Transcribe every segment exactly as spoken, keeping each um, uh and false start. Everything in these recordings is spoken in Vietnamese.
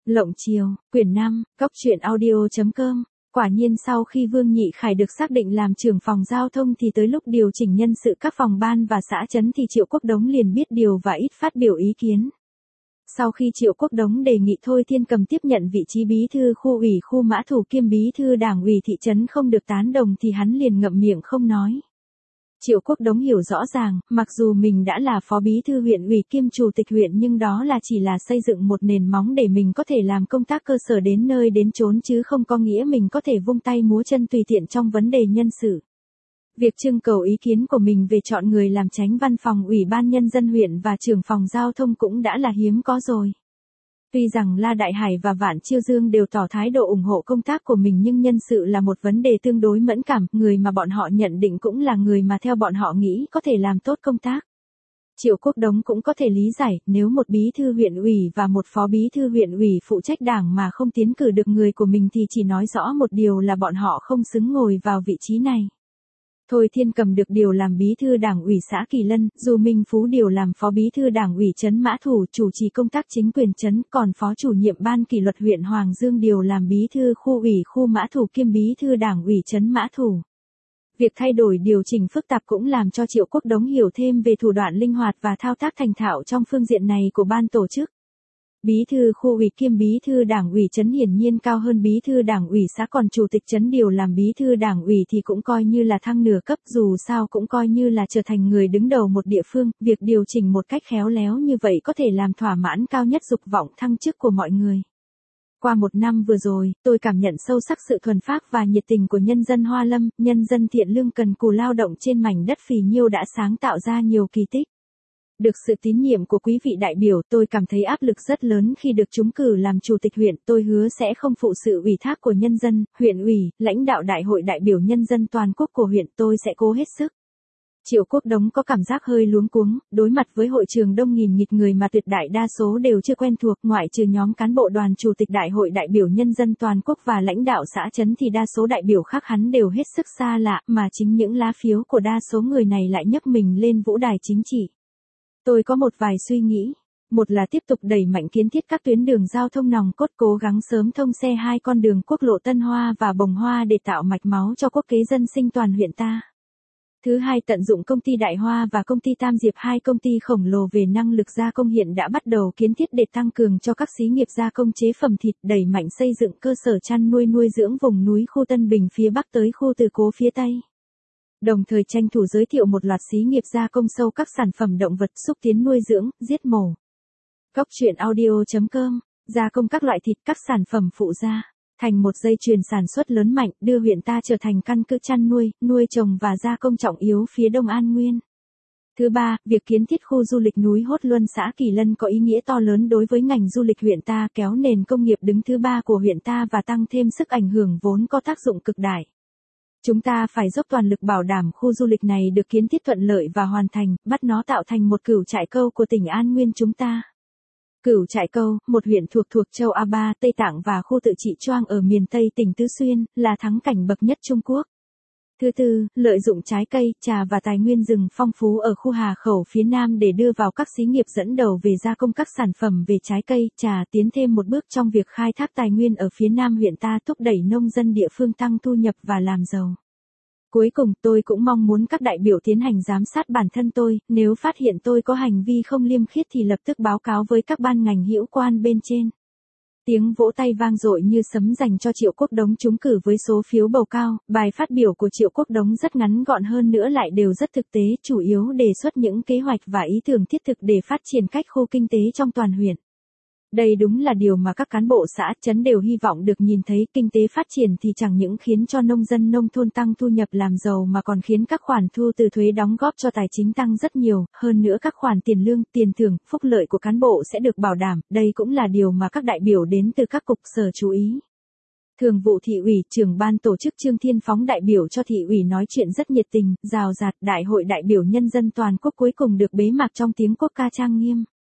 Lộng Chiều, quyển năm, cốc truyện audio chấm com. Quả nhiên sau khi Vương Nhị Khải được xác định làm trưởng phòng giao thông thì tới lúc điều chỉnh nhân sự các phòng ban và xã trấn thì Triệu Quốc Đống liền biết điều và ít phát biểu ý kiến. Sau khi Triệu Quốc Đống đề nghị Thôi Thiên Cầm tiếp nhận vị trí bí thư khu ủy khu Mã Thủ kiêm bí thư đảng ủy thị trấn không được tán đồng thì hắn liền ngậm miệng không nói. Triệu Quốc Đống hiểu rõ ràng, mặc dù mình đã là phó bí thư huyện ủy kiêm chủ tịch huyện nhưng đó là chỉ là xây dựng một nền móng để mình có thể làm công tác cơ sở đến nơi đến chốn chứ không có nghĩa mình có thể vung tay múa chân tùy tiện trong vấn đề nhân sự. Việc trưng cầu ý kiến của mình về chọn người làm chánh văn phòng ủy ban nhân dân huyện và trưởng phòng giao thông cũng đã là hiếm có rồi. Tuy rằng La Đại Hải và Vạn Chiêu Dương đều tỏ thái độ ủng hộ công tác của mình nhưng nhân sự là một vấn đề tương đối mẫn cảm, người mà bọn họ nhận định cũng là người mà theo bọn họ nghĩ có thể làm tốt công tác. Triệu Quốc Đống cũng có thể lý giải, nếu một bí thư huyện ủy và một phó bí thư huyện ủy phụ trách đảng mà không tiến cử được người của mình thì chỉ nói rõ một điều là bọn họ không xứng ngồi vào vị trí này. Thôi Thiên Cầm được điều làm bí thư đảng ủy xã Kỳ Lân, dù Minh Phú điều làm phó bí thư đảng ủy trấn Mã Thủ chủ trì công tác chính quyền trấn, còn phó chủ nhiệm ban kỷ luật huyện Hoàng Dương điều làm bí thư khu ủy khu Mã Thủ kiêm bí thư đảng ủy trấn Mã Thủ. Việc thay đổi điều chỉnh phức tạp cũng làm cho Triệu Quốc Đống hiểu thêm về thủ đoạn linh hoạt và thao tác thành thạo trong phương diện này của ban tổ chức. Bí thư khu ủy kiêm bí thư đảng ủy trấn hiển nhiên cao hơn bí thư đảng ủy xã, còn chủ tịch trấn điều làm bí thư đảng ủy thì cũng coi như là thăng nửa cấp, dù sao cũng coi như là trở thành người đứng đầu một địa phương, việc điều chỉnh một cách khéo léo như vậy có thể làm thỏa mãn cao nhất dục vọng thăng chức của mọi người. Qua một năm vừa rồi, tôi cảm nhận sâu sắc sự thuần phác và nhiệt tình của nhân dân Hoa Lâm, nhân dân thiện lương cần cù lao động trên mảnh đất phì nhiêu đã sáng tạo ra nhiều kỳ tích. Được sự tín nhiệm của quý vị đại biểu, tôi cảm thấy áp lực rất lớn khi được trúng cử làm chủ tịch huyện. Tôi hứa sẽ không phụ sự ủy thác của nhân dân, huyện ủy, lãnh đạo đại hội đại biểu nhân dân toàn quốc của huyện, tôi sẽ cố hết sức. Triệu Quốc Đống có cảm giác hơi luống cuống, đối mặt với hội trường đông nghìn nghịt người mà tuyệt đại đa số đều chưa quen thuộc, ngoại trừ nhóm cán bộ đoàn chủ tịch đại hội đại biểu nhân dân toàn quốc và lãnh đạo xã trấn thì đa số đại biểu khác hắn đều hết sức xa lạ, mà chính những lá phiếu của đa số người này lại nhấc mình lên vũ đài chính trị. Tôi có một vài suy nghĩ. Một là tiếp tục đẩy mạnh kiến thiết các tuyến đường giao thông nòng cốt, cố gắng sớm thông xe hai con đường quốc lộ Tân Hoa và Bồng Hoa để tạo mạch máu cho quốc kế dân sinh toàn huyện ta. Thứ hai, tận dụng công ty Đại Hoa và công ty Tam Diệp, hai công ty khổng lồ về năng lực gia công hiện đã bắt đầu kiến thiết để tăng cường cho các xí nghiệp gia công chế phẩm thịt, đẩy mạnh xây dựng cơ sở chăn nuôi nuôi dưỡng vùng núi khu Tân Bình phía Bắc tới khu Từ Cố phía Tây. Đồng thời tranh thủ giới thiệu một loạt xí nghiệp gia công sâu các sản phẩm động vật, xúc tiến nuôi dưỡng, giết mổ. Cốc truyện audio chấm com, gia công các loại thịt, các sản phẩm phụ gia, thành một dây chuyền sản xuất lớn mạnh, đưa huyện ta trở thành căn cứ chăn nuôi, nuôi trồng và gia công trọng yếu phía Đông An Nguyên. Thứ ba, việc kiến thiết khu du lịch núi Hốt Luân xã Kỳ Lân có ý nghĩa to lớn đối với ngành du lịch huyện ta, kéo nền công nghiệp đứng thứ ba của huyện ta và tăng thêm sức ảnh hưởng vốn có tác dụng cực đại. Chúng ta phải dốc toàn lực bảo đảm khu du lịch này được kiến thiết thuận lợi và hoàn thành, bắt nó tạo thành một cửu trại câu của tỉnh An Nguyên chúng ta. Cửu Trại Câu, một huyện thuộc thuộc châu A Ba, Tây Tạng và khu tự trị Choang ở miền Tây tỉnh Tứ Xuyên, là thắng cảnh bậc nhất Trung Quốc. Thứ tư, lợi dụng trái cây, trà và tài nguyên rừng phong phú ở khu Hà Khẩu phía Nam để đưa vào các xí nghiệp dẫn đầu về gia công các sản phẩm về trái cây, trà, tiến thêm một bước trong việc khai thác tài nguyên ở phía Nam huyện ta, thúc đẩy nông dân địa phương tăng thu nhập và làm giàu. Cuối cùng, tôi cũng mong muốn các đại biểu tiến hành giám sát bản thân tôi, nếu phát hiện tôi có hành vi không liêm khiết thì lập tức báo cáo với các ban ngành hữu quan bên trên. Tiếng vỗ tay vang dội như sấm dành cho Triệu Quốc Đống trúng cử với số phiếu bầu cao. Bài phát biểu của Triệu Quốc Đống rất ngắn gọn hơn nữa lại đều rất thực tế, chủ yếu đề xuất những kế hoạch và ý tưởng thiết thực để phát triển các khu kinh tế trong toàn huyện. Đây đúng là điều mà các cán bộ xã, trấn đều hy vọng được nhìn thấy. Kinh tế phát triển thì chẳng những khiến cho nông dân nông thôn tăng thu nhập làm giàu mà còn khiến các khoản thu từ thuế đóng góp cho tài chính tăng rất nhiều, hơn nữa các khoản tiền lương, tiền thưởng, phúc lợi của cán bộ sẽ được bảo đảm, đây cũng là điều mà các đại biểu đến từ các cục sở chú ý. Thường vụ thị ủy, trưởng ban tổ chức Trương Thiên Phóng đại biểu cho thị ủy nói chuyện rất nhiệt tình, rào rạt. Đại hội đại biểu nhân dân toàn quốc cuối cùng được bế mạc trong tiếng quốc ca trang nghiêm.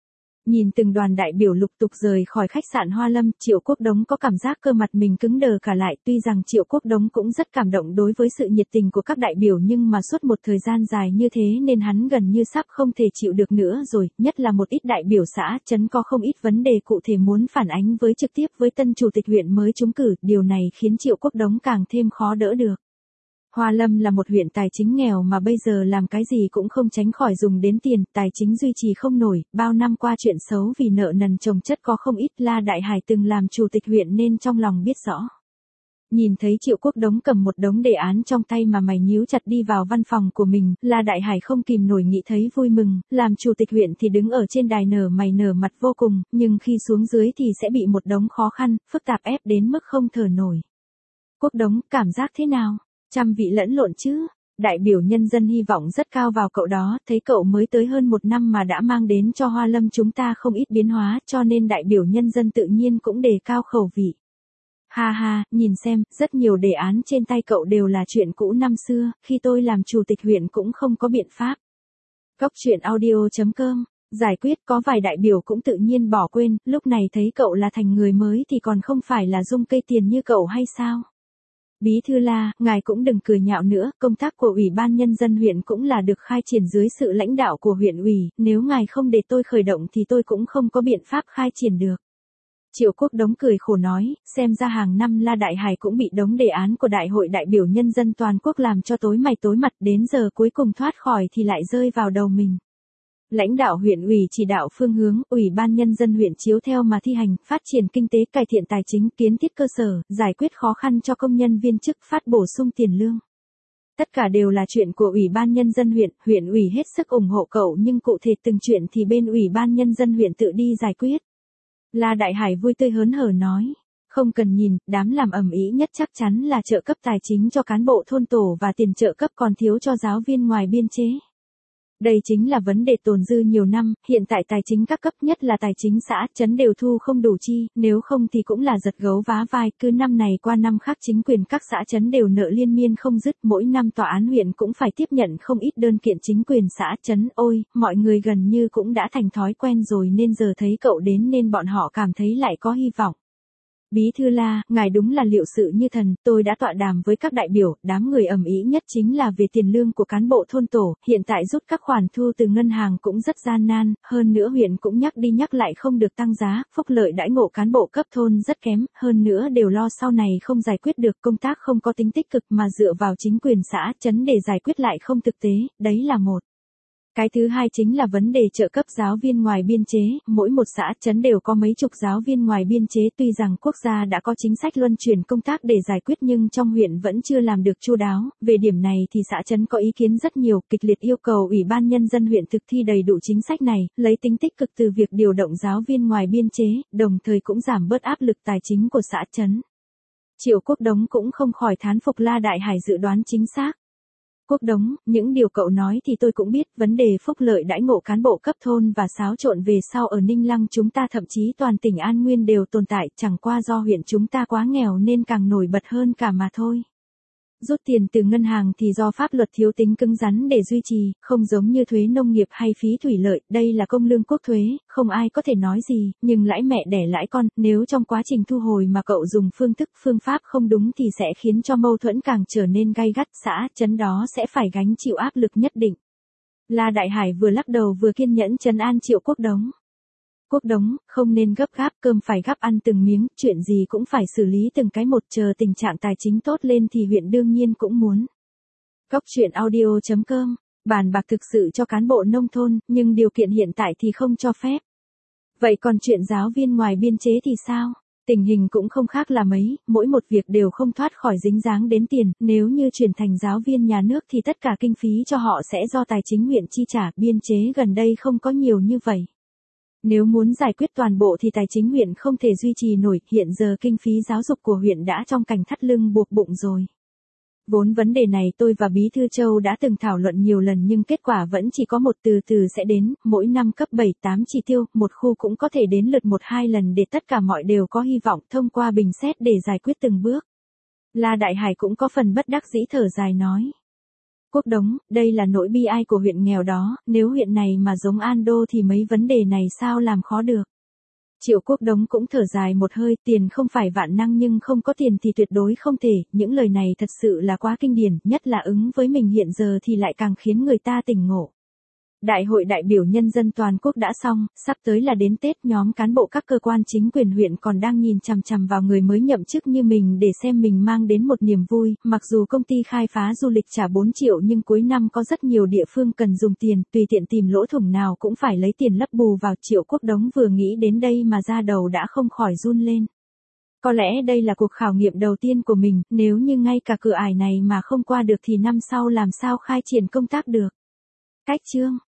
Nhìn từng đoàn đại biểu lục tục rời khỏi khách sạn Hoa Lâm, Triệu Quốc Đống có cảm giác cơ mặt mình cứng đờ cả lại. Tuy rằng Triệu Quốc Đống cũng rất cảm động đối với sự nhiệt tình của các đại biểu, nhưng mà suốt một thời gian dài như thế nên hắn gần như sắp không thể chịu được nữa rồi. Nhất là một ít đại biểu xã trấn có không ít vấn đề cụ thể muốn phản ánh với trực tiếp với tân chủ tịch huyện mới trúng cử. Điều này khiến Triệu Quốc Đống càng thêm khó đỡ được. Hoa Lâm là một huyện tài chính nghèo mà bây giờ làm cái gì cũng không tránh khỏi dùng đến tiền, tài chính duy trì không nổi, bao năm qua chuyện xấu vì nợ nần chồng chất có không ít. La Đại Hải từng làm chủ tịch huyện nên trong lòng biết rõ. Nhìn thấy Triệu Quốc Đống cầm một đống đề án trong tay mà mày nhíu chặt đi vào văn phòng của mình, La Đại Hải không kìm nổi nghĩ thấy vui mừng. Làm chủ tịch huyện thì đứng ở trên đài nở mày nở mặt vô cùng, nhưng khi xuống dưới thì sẽ bị một đống khó khăn, phức tạp ép đến mức không thở nổi. Quốc Đống, cảm giác thế nào? Trăm vị lẫn lộn chứ. Đại biểu nhân dân hy vọng rất cao vào cậu đó, thấy cậu mới tới hơn một năm mà đã mang đến cho Hoa Lâm chúng ta không ít biến hóa, cho nên đại biểu nhân dân tự nhiên cũng đề cao khẩu vị. Ha ha, nhìn xem, rất nhiều đề án trên tay cậu đều là chuyện cũ năm xưa, khi tôi làm chủ tịch huyện cũng không có biện pháp. Góc truyện audio chấm com, giải quyết. Có vài đại biểu cũng tự nhiên bỏ quên, lúc này thấy cậu là thành người mới thì còn không phải là dung cây tiền như cậu hay sao? Bí thư La, ngài cũng đừng cười nhạo nữa, công tác của Ủy ban Nhân dân huyện cũng là được khai triển dưới sự lãnh đạo của huyện ủy, nếu ngài không để tôi khởi động thì tôi cũng không có biện pháp khai triển được. Triệu Quốc Đống cười khổ nói, xem ra hàng năm La Đại Hải cũng bị đống đề án của Đại hội đại biểu nhân dân toàn quốc làm cho tối mày tối mặt, đến giờ cuối cùng thoát khỏi thì lại rơi vào đầu mình. Lãnh đạo huyện ủy chỉ đạo phương hướng, Ủy ban Nhân dân huyện chiếu theo mà thi hành, phát triển kinh tế, cải thiện tài chính, kiến thiết cơ sở, giải quyết khó khăn cho công nhân viên chức, phát bổ sung tiền lương. Tất cả đều là chuyện của Ủy ban Nhân dân huyện, huyện ủy hết sức ủng hộ cậu nhưng cụ thể từng chuyện thì bên Ủy ban Nhân dân huyện tự đi giải quyết. La Đại Hải vui tươi hớn hở nói. Không cần nhìn, đám làm ầm ĩ nhất chắc chắn là trợ cấp tài chính cho cán bộ thôn tổ và tiền trợ cấp còn thiếu cho giáo viên ngoài biên chế. Đây chính là vấn đề tồn dư nhiều năm, hiện tại tài chính các cấp nhất là tài chính xã, trấn đều thu không đủ chi, nếu không thì cũng là giật gấu vá vai, cứ năm này qua năm khác chính quyền các xã trấn đều nợ liên miên không dứt, mỗi năm tòa án huyện cũng phải tiếp nhận không ít đơn kiện chính quyền xã trấn, ôi, mọi người gần như cũng đã thành thói quen rồi nên giờ thấy cậu đến nên bọn họ cảm thấy lại có hy vọng. Bí thư La, ngài đúng là liệu sự như thần, tôi đã tọa đàm với các đại biểu, đám người ầm ĩ nhất chính là về tiền lương của cán bộ thôn tổ, hiện tại rút các khoản thu từ ngân hàng cũng rất gian nan, hơn nữa huyện cũng nhắc đi nhắc lại không được tăng giá, phúc lợi đãi ngộ cán bộ cấp thôn rất kém, hơn nữa đều lo sau này không giải quyết được, công tác không có tính tích cực mà dựa vào chính quyền xã, trấn để giải quyết lại không thực tế, đấy là một. Cái thứ hai chính là vấn đề trợ cấp giáo viên ngoài biên chế, mỗi một xã trấn đều có mấy chục giáo viên ngoài biên chế, tuy rằng quốc gia đã có chính sách luân chuyển công tác để giải quyết nhưng trong huyện vẫn chưa làm được chu đáo, về điểm này thì xã trấn có ý kiến rất nhiều, kịch liệt yêu cầu Ủy ban Nhân dân huyện thực thi đầy đủ chính sách này, lấy tính tích cực từ việc điều động giáo viên ngoài biên chế, đồng thời cũng giảm bớt áp lực tài chính của xã trấn. Triệu Quốc Đống cũng không khỏi thán phục La Đại Hải dự đoán chính xác. Quốc Đống, những điều cậu nói thì tôi cũng biết, vấn đề phúc lợi đãi ngộ cán bộ cấp thôn và xáo trộn về sau ở Ninh Lăng chúng ta thậm chí toàn tỉnh An Nguyên đều tồn tại, chẳng qua do huyện chúng ta quá nghèo nên càng nổi bật hơn cả mà thôi. Rút tiền từ ngân hàng thì do pháp luật thiếu tính cứng rắn để duy trì, không giống như thuế nông nghiệp hay phí thủy lợi, đây là công lương quốc thuế, không ai có thể nói gì, nhưng lãi mẹ đẻ lãi con, nếu trong quá trình thu hồi mà cậu dùng phương thức phương pháp không đúng thì sẽ khiến cho mâu thuẫn càng trở nên gay gắt, xã trấn đó sẽ phải gánh chịu áp lực nhất định. La Đại Hải vừa lắc đầu vừa kiên nhẫn trấn an Triệu Quốc Đống. Quốc Đống, không nên gấp gáp, cơm phải gắp ăn từng miếng, chuyện gì cũng phải xử lý từng cái một, chờ tình trạng tài chính tốt lên thì huyện đương nhiên cũng muốn. Góc truyện audio chấm com, bàn bạc thực sự cho cán bộ nông thôn, nhưng điều kiện hiện tại thì không cho phép. Vậy còn chuyện giáo viên ngoài biên chế thì sao? Tình hình cũng không khác là mấy, mỗi một việc đều không thoát khỏi dính dáng đến tiền, nếu như chuyển thành giáo viên nhà nước thì tất cả kinh phí cho họ sẽ do tài chính huyện chi trả, biên chế gần đây không có nhiều như vậy. Nếu muốn giải quyết toàn bộ thì tài chính huyện không thể duy trì nổi, hiện giờ kinh phí giáo dục của huyện đã trong cảnh thắt lưng buộc bụng rồi. Vốn vấn đề này tôi và Bí thư Châu đã từng thảo luận nhiều lần nhưng kết quả vẫn chỉ có một từ từ sẽ đến, mỗi năm cấp bảy tám chỉ tiêu, một khu cũng có thể đến lượt một hai lần để tất cả mọi đều có hy vọng thông qua bình xét để giải quyết từng bước. La Đại Hải cũng có phần bất đắc dĩ thở dài nói. Quốc Đống, đây là nỗi bi ai của huyện nghèo đó, nếu huyện này mà giống An Đô thì mấy vấn đề này sao làm khó được. Triệu Quốc Đống cũng thở dài một hơi, tiền không phải vạn năng nhưng không có tiền thì tuyệt đối không thể, những lời này thật sự là quá kinh điển, nhất là ứng với mình hiện giờ thì lại càng khiến người ta tỉnh ngộ. Đại hội đại biểu nhân dân toàn quốc đã xong, sắp tới là đến Tết, nhóm cán bộ các cơ quan chính quyền huyện còn đang nhìn chằm chằm vào người mới nhậm chức như mình để xem mình mang đến một niềm vui, mặc dù công ty khai phá du lịch trả bốn triệu nhưng cuối năm có rất nhiều địa phương cần dùng tiền, tùy tiện tìm lỗ thủng nào cũng phải lấy tiền lấp bù vào. Triệu Quốc Đống vừa nghĩ đến đây mà da đầu đã không khỏi run lên. Có lẽ đây là cuộc khảo nghiệm đầu tiên của mình, nếu như ngay cả cửa ải này mà không qua được thì năm sau làm sao khai triển công tác được. Cách chương